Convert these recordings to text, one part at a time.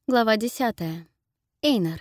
Глава 10. Эйнар.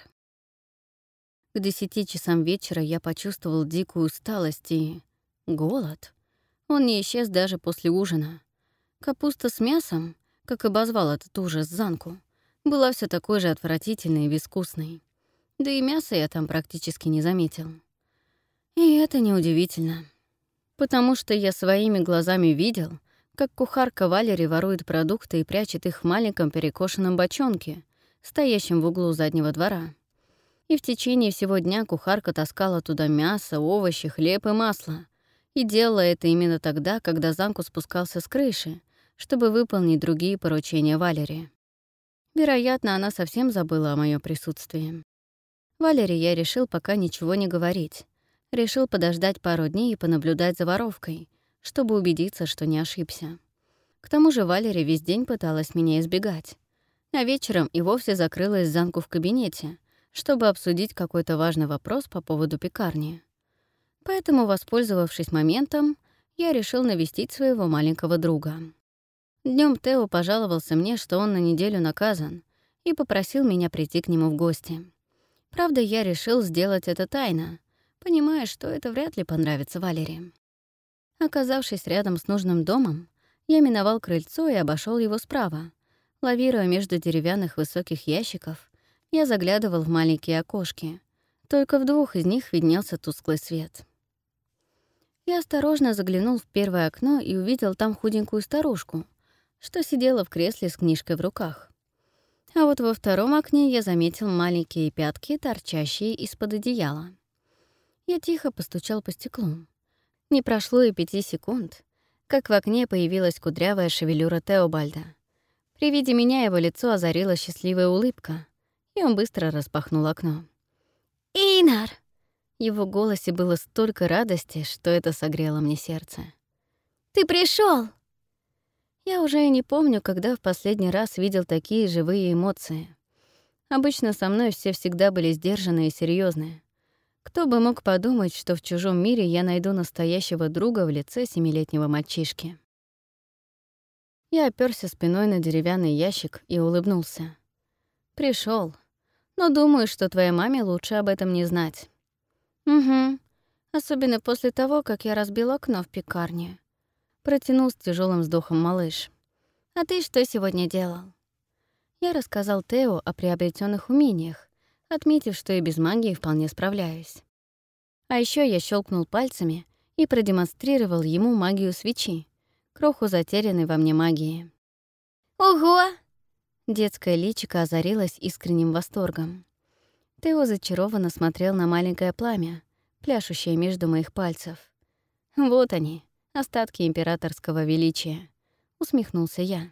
К 10 часам вечера я почувствовал дикую усталость и голод. Он не исчез даже после ужина. Капуста с мясом, как обозвал этот ужас Занку, была все такой же отвратительной и безвкусной. Да и мяса я там практически не заметил. И это неудивительно, потому что я своими глазами видел, как кухарка Валери ворует продукты и прячет их в маленьком перекошенном бочонке, стоящем в углу заднего двора. И в течение всего дня кухарка таскала туда мясо, овощи, хлеб и масло. И делала это именно тогда, когда Занку спускался с крыши, чтобы выполнить другие поручения Валери. Вероятно, она совсем забыла о моем присутствии. Валери я решил пока ничего не говорить. Решил подождать пару дней и понаблюдать за воровкой, чтобы убедиться, что не ошибся. К тому же Валери весь день пыталась меня избегать. А вечером и вовсе закрылась Занку в кабинете, чтобы обсудить какой-то важный вопрос по поводу пекарни. Поэтому, воспользовавшись моментом, я решил навестить своего маленького друга. Днем Тео пожаловался мне, что он на неделю наказан, и попросил меня прийти к нему в гости. Правда, я решил сделать это тайно, понимая, что это вряд ли понравится Валери. Оказавшись рядом с нужным домом, я миновал крыльцо и обошел его справа. Лавируя между деревянных высоких ящиков, я заглядывал в маленькие окошки. Только в 2 из них виднелся тусклый свет. Я осторожно заглянул в первое окно и увидел там худенькую старушку, что сидела в кресле с книжкой в руках. А вот во втором окне я заметил маленькие пятки, торчащие из-под одеяла. Я тихо постучал по стеклу. Не прошло и 5 секунд, как в окне появилась кудрявая шевелюра Теобальда. При виде меня его лицо озарила счастливая улыбка, и он быстро распахнул окно. «Эйнар!» В его голосе было столько радости, что это согрело мне сердце. «Ты пришел! Я уже и не помню, когда в последний раз видел такие живые эмоции. Обычно со мной все всегда были сдержанные и серьезные. Кто бы мог подумать, что в чужом мире я найду настоящего друга в лице 7-летнего мальчишки. Я оперся спиной на деревянный ящик и улыбнулся. Пришел, но думаю, что твоей маме лучше об этом не знать. Угу, особенно после того, как я разбил окно в пекарне. Протянул с тяжелым вздохом малыш. А ты что сегодня делал? Я рассказал Тео о приобретенных умениях, отметив, что и без магии вполне справляюсь. А еще я щелкнул пальцами и продемонстрировал ему магию свечи, кроху затерянной во мне магии. «Ого!» Детское личико озарилось искренним восторгом. Тео зачарованно смотрел на маленькое пламя, пляшущее между моих пальцев. «Вот они, остатки императорского величия», — усмехнулся я.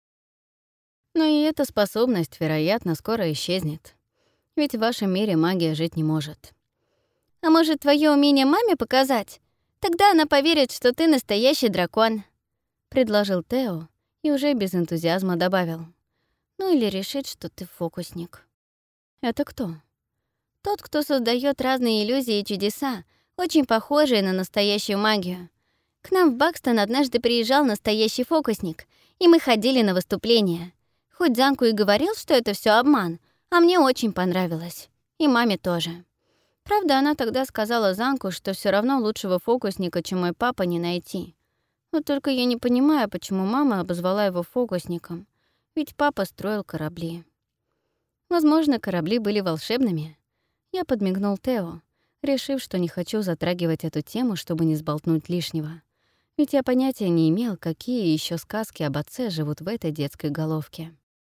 «Но и эта способность, вероятно, скоро исчезнет. Ведь в вашем мире магия жить не может». «А может, твое умение маме показать? Тогда она поверит, что ты настоящий дракон», — предложил Тео и уже без энтузиазма добавил. «Ну или решит, что ты фокусник». «Это кто?» «Тот, кто создает разные иллюзии и чудеса, очень похожие на настоящую магию. К нам в Бакстон однажды приезжал настоящий фокусник, и мы ходили на выступления. Хоть Занку и говорил, что это все обман, а мне очень понравилось. И маме тоже. Правда, она тогда сказала Занку, что все равно лучшего фокусника, чем мой папа, не найти. Вот только я не понимаю, почему мама обозвала его фокусником, ведь папа строил корабли. Возможно, корабли были волшебными. Я подмигнул Тео, решив, что не хочу затрагивать эту тему, чтобы не сболтнуть лишнего. Ведь я понятия не имел, какие еще сказки об отце живут в этой детской головке.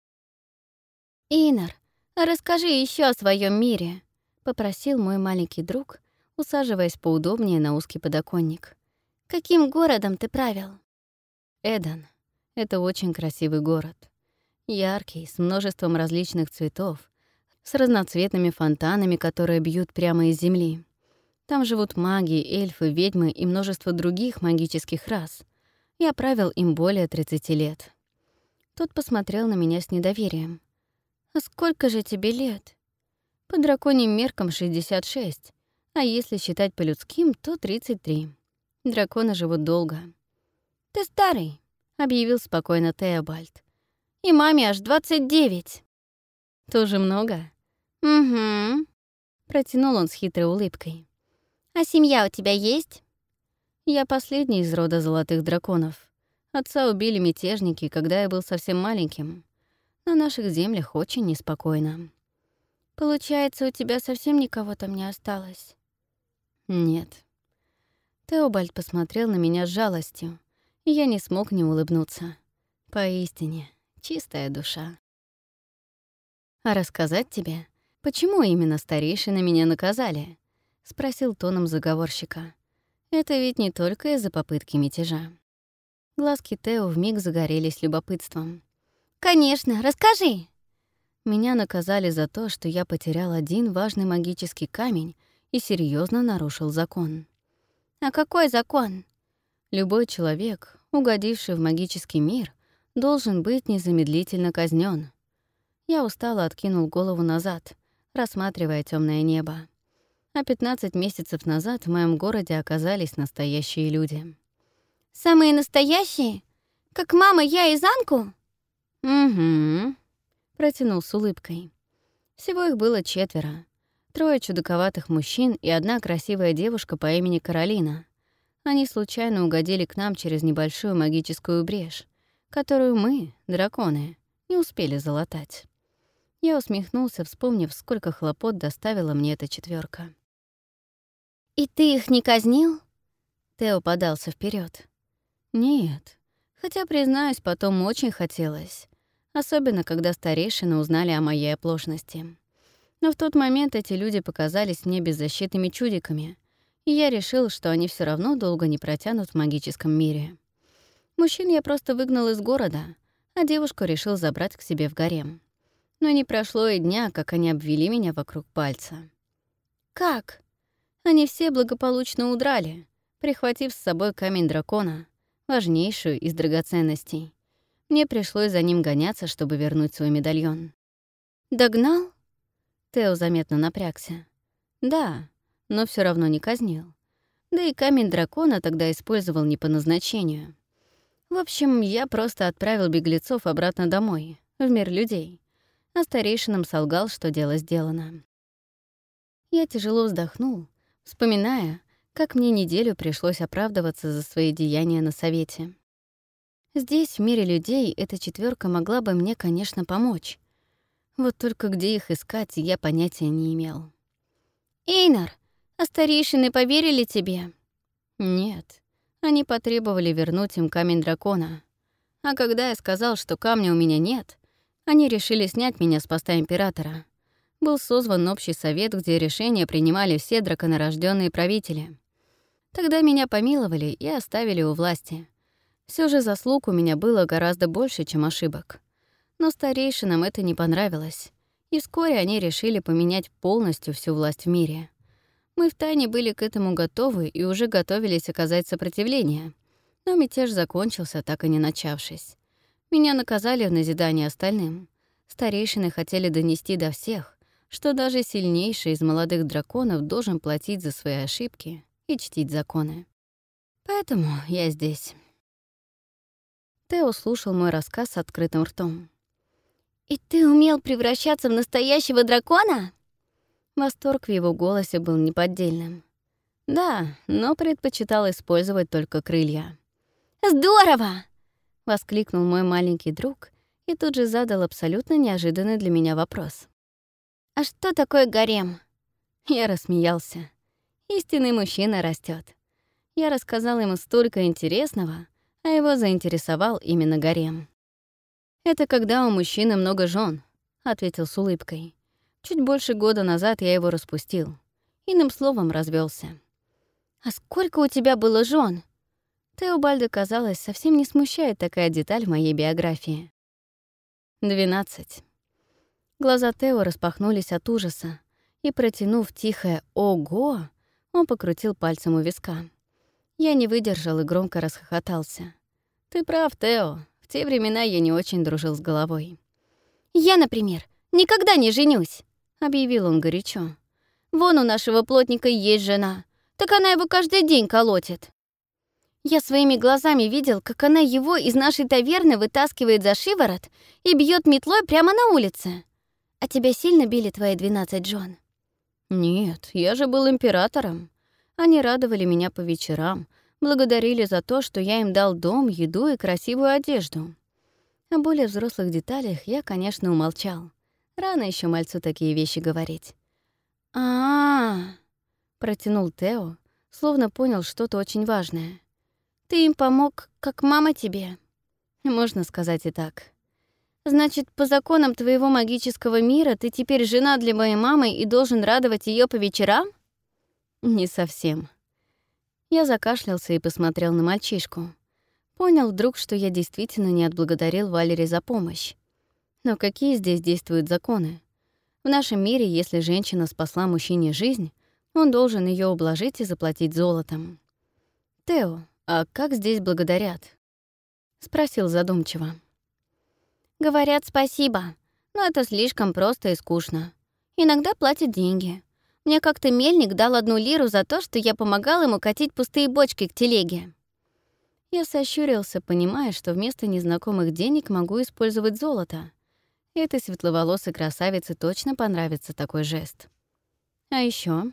«Эйнар, а расскажи еще о своем мире», — попросил мой маленький друг, усаживаясь поудобнее на узкий подоконник. «Каким городом ты правил?» Эдан. Это очень красивый город. Яркий, с множеством различных цветов, с разноцветными фонтанами, которые бьют прямо из земли. Там живут маги, эльфы, ведьмы и множество других магических рас. Я правил им более 30 лет. Тот посмотрел на меня с недоверием. «А сколько же тебе лет?» «По драконьим меркам 66, а если считать по людским, то 33. Драконы живут долго». «Ты старый», — объявил спокойно Теобальд. «И маме аж 29». Тоже много? Угу. Протянул он с хитрой улыбкой. А семья у тебя есть? Я последний из рода золотых драконов. Отца убили мятежники, когда я был совсем маленьким. На наших землях очень неспокойно. Получается, у тебя совсем никого там не осталось? Нет. Теобальд посмотрел на меня с жалостью, и я не смог не улыбнуться. Поистине, чистая душа. «А рассказать тебе, почему именно старейшины меня наказали?» — спросил тоном заговорщика. «Это ведь не только из-за попытки мятежа». Глазки Тео вмиг загорелись любопытством. «Конечно, расскажи!» Меня наказали за то, что я потерял один важный магический камень и серьезно нарушил закон. «А какой закон?» Любой человек, угодивший в магический мир, должен быть незамедлительно казнен. Я устало откинул голову назад, рассматривая темное небо. А 15 месяцев назад в моем городе оказались настоящие люди. «Самые настоящие? Как мама, я и Занку?» «Угу», — протянул с улыбкой. Всего их было 4. 3 чудаковатых мужчин и 1 красивая девушка по имени Каролина. Они случайно угодили к нам через небольшую магическую брешь, которую мы, драконы, не успели залатать. Я усмехнулся, вспомнив, сколько хлопот доставила мне эта 4. «И ты их не казнил?» Тео подался вперед. «Нет, хотя, признаюсь, потом очень хотелось, особенно когда старейшины узнали о моей оплошности. Но в тот момент эти люди показались мне беззащитными чудиками, и я решил, что они все равно долго не протянут в магическом мире. Мужчин я просто выгнал из города, а девушку решил забрать к себе в гарем. Но не прошло и дня, как они обвели меня вокруг пальца». «Как?» Они все благополучно удрали, прихватив с собой камень дракона, важнейшую из драгоценностей. Мне пришлось за ним гоняться, чтобы вернуть свой медальон. «Догнал?» Тео заметно напрягся. «Да, но все равно не казнил. Да и камень дракона тогда использовал не по назначению. В общем, я просто отправил беглецов обратно домой, в мир людей, а старейшинам солгал, что дело сделано». Я тяжело вздохнул, вспоминая, как мне неделю пришлось оправдываться за свои деяния на совете. Здесь, в мире людей, эта 4 могла бы мне, конечно, помочь. Вот только где их искать, я понятия не имел. «Эйнар, а старейшины поверили тебе?» «Нет, они потребовали вернуть им камень дракона. А когда я сказал, что камня у меня нет, они решили снять меня с поста императора. Был созван общий совет, где решения принимали все драконорождённые правители. Тогда меня помиловали и оставили у власти. Все же заслуг у меня было гораздо больше, чем ошибок. Но старейшинам это не понравилось, и вскоре они решили поменять полностью всю власть в мире. Мы втайне были к этому готовы и уже готовились оказать сопротивление, но мятеж закончился, так и не начавшись. Меня наказали в назидание остальным. Старейшины хотели донести до всех, что даже сильнейший из молодых драконов должен платить за свои ошибки и чтить законы. Поэтому я здесь. Тео слушал мой рассказ с открытым ртом. «И ты умел превращаться в настоящего дракона?» Восторг в его голосе был неподдельным. «Да, но предпочитал использовать только крылья». «Здорово!» — воскликнул мой маленький друг и тут же задал абсолютно неожиданный для меня вопрос. «А что такое гарем?» Я рассмеялся. Истинный мужчина растет. Я рассказал ему столько интересного, а его заинтересовал именно гарем. «Это когда у мужчины много жен», — ответил с улыбкой. «Чуть больше года назад я его распустил. Иным словом, развелся. «А сколько у тебя было жен? Теобальда, казалось, совсем не смущает такая деталь в моей биографии. 12. Глаза Тео распахнулись от ужаса, и, протянув тихое «Ого!», он покрутил пальцем у виска. Я не выдержал и громко расхохотался. «Ты прав, Тео. В те времена я не очень дружил с головой». «Я, например, никогда не женюсь», — объявил он горячо. «Вон у нашего плотника есть жена, так она его каждый день колотит. Я своими глазами видел, как она его из нашей таверны вытаскивает за шиворот и бьет метлой прямо на улице. А тебя сильно били твои 12 жен? Нет, я же был императором. Они радовали меня по вечерам, благодарили за то, что я им дал дом, еду и красивую одежду. О более взрослых деталях я, конечно, умолчал. Рано еще мальцу такие вещи говорить. Протянул Тео, словно понял что-то очень важное. Ты им помог, как мама тебе? Можно сказать и так. Значит, по законам твоего магического мира ты теперь жена для моей мамы и должен радовать ее по вечерам? Не совсем. Я закашлялся и посмотрел на мальчишку. Понял вдруг, что я действительно не отблагодарил Валери за помощь. Но какие здесь действуют законы? В нашем мире, если женщина спасла мужчине жизнь, он должен ее ублажить и заплатить золотом. «Тео, а как здесь благодарят?» — спросил задумчиво. Говорят спасибо, но это слишком просто и скучно. Иногда платят деньги. Мне как-то мельник дал 1 лиру за то, что я помогал ему катить пустые бочки к телеге. Я сощурился, понимая, что вместо незнакомых денег могу использовать золото. Этой светловолосой красавице точно понравится такой жест. А еще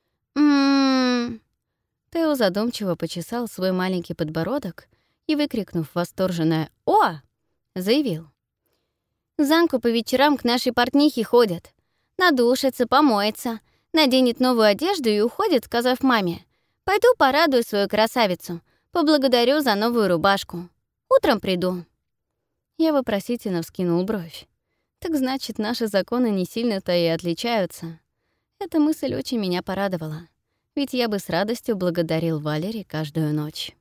Тео задумчиво почесал свой маленький подбородок и, выкрикнув восторженное «О!», заявил. Занку по вечерам к нашей портнихе ходят. Надушится, помоется, наденет новую одежду и уходит, сказав маме: «Пойду порадую свою красавицу, поблагодарю за новую рубашку. Утром приду». Я вопросительно вскинул бровь. Так значит, наши законы не сильно-то и отличаются. Эта мысль очень меня порадовала, ведь я бы с радостью благодарил Валери каждую ночь.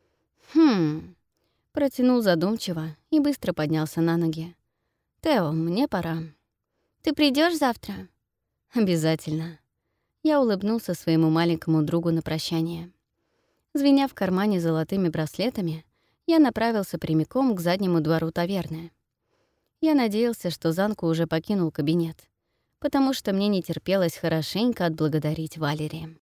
Протянул задумчиво и быстро поднялся на ноги. «Тео, мне пора». «Ты придешь завтра?» «Обязательно». Я улыбнулся своему маленькому другу на прощание. Звеня в кармане золотыми браслетами, я направился прямиком к заднему двору таверны. Я надеялся, что Занку уже покинул кабинет, потому что мне не терпелось хорошенько отблагодарить Валери.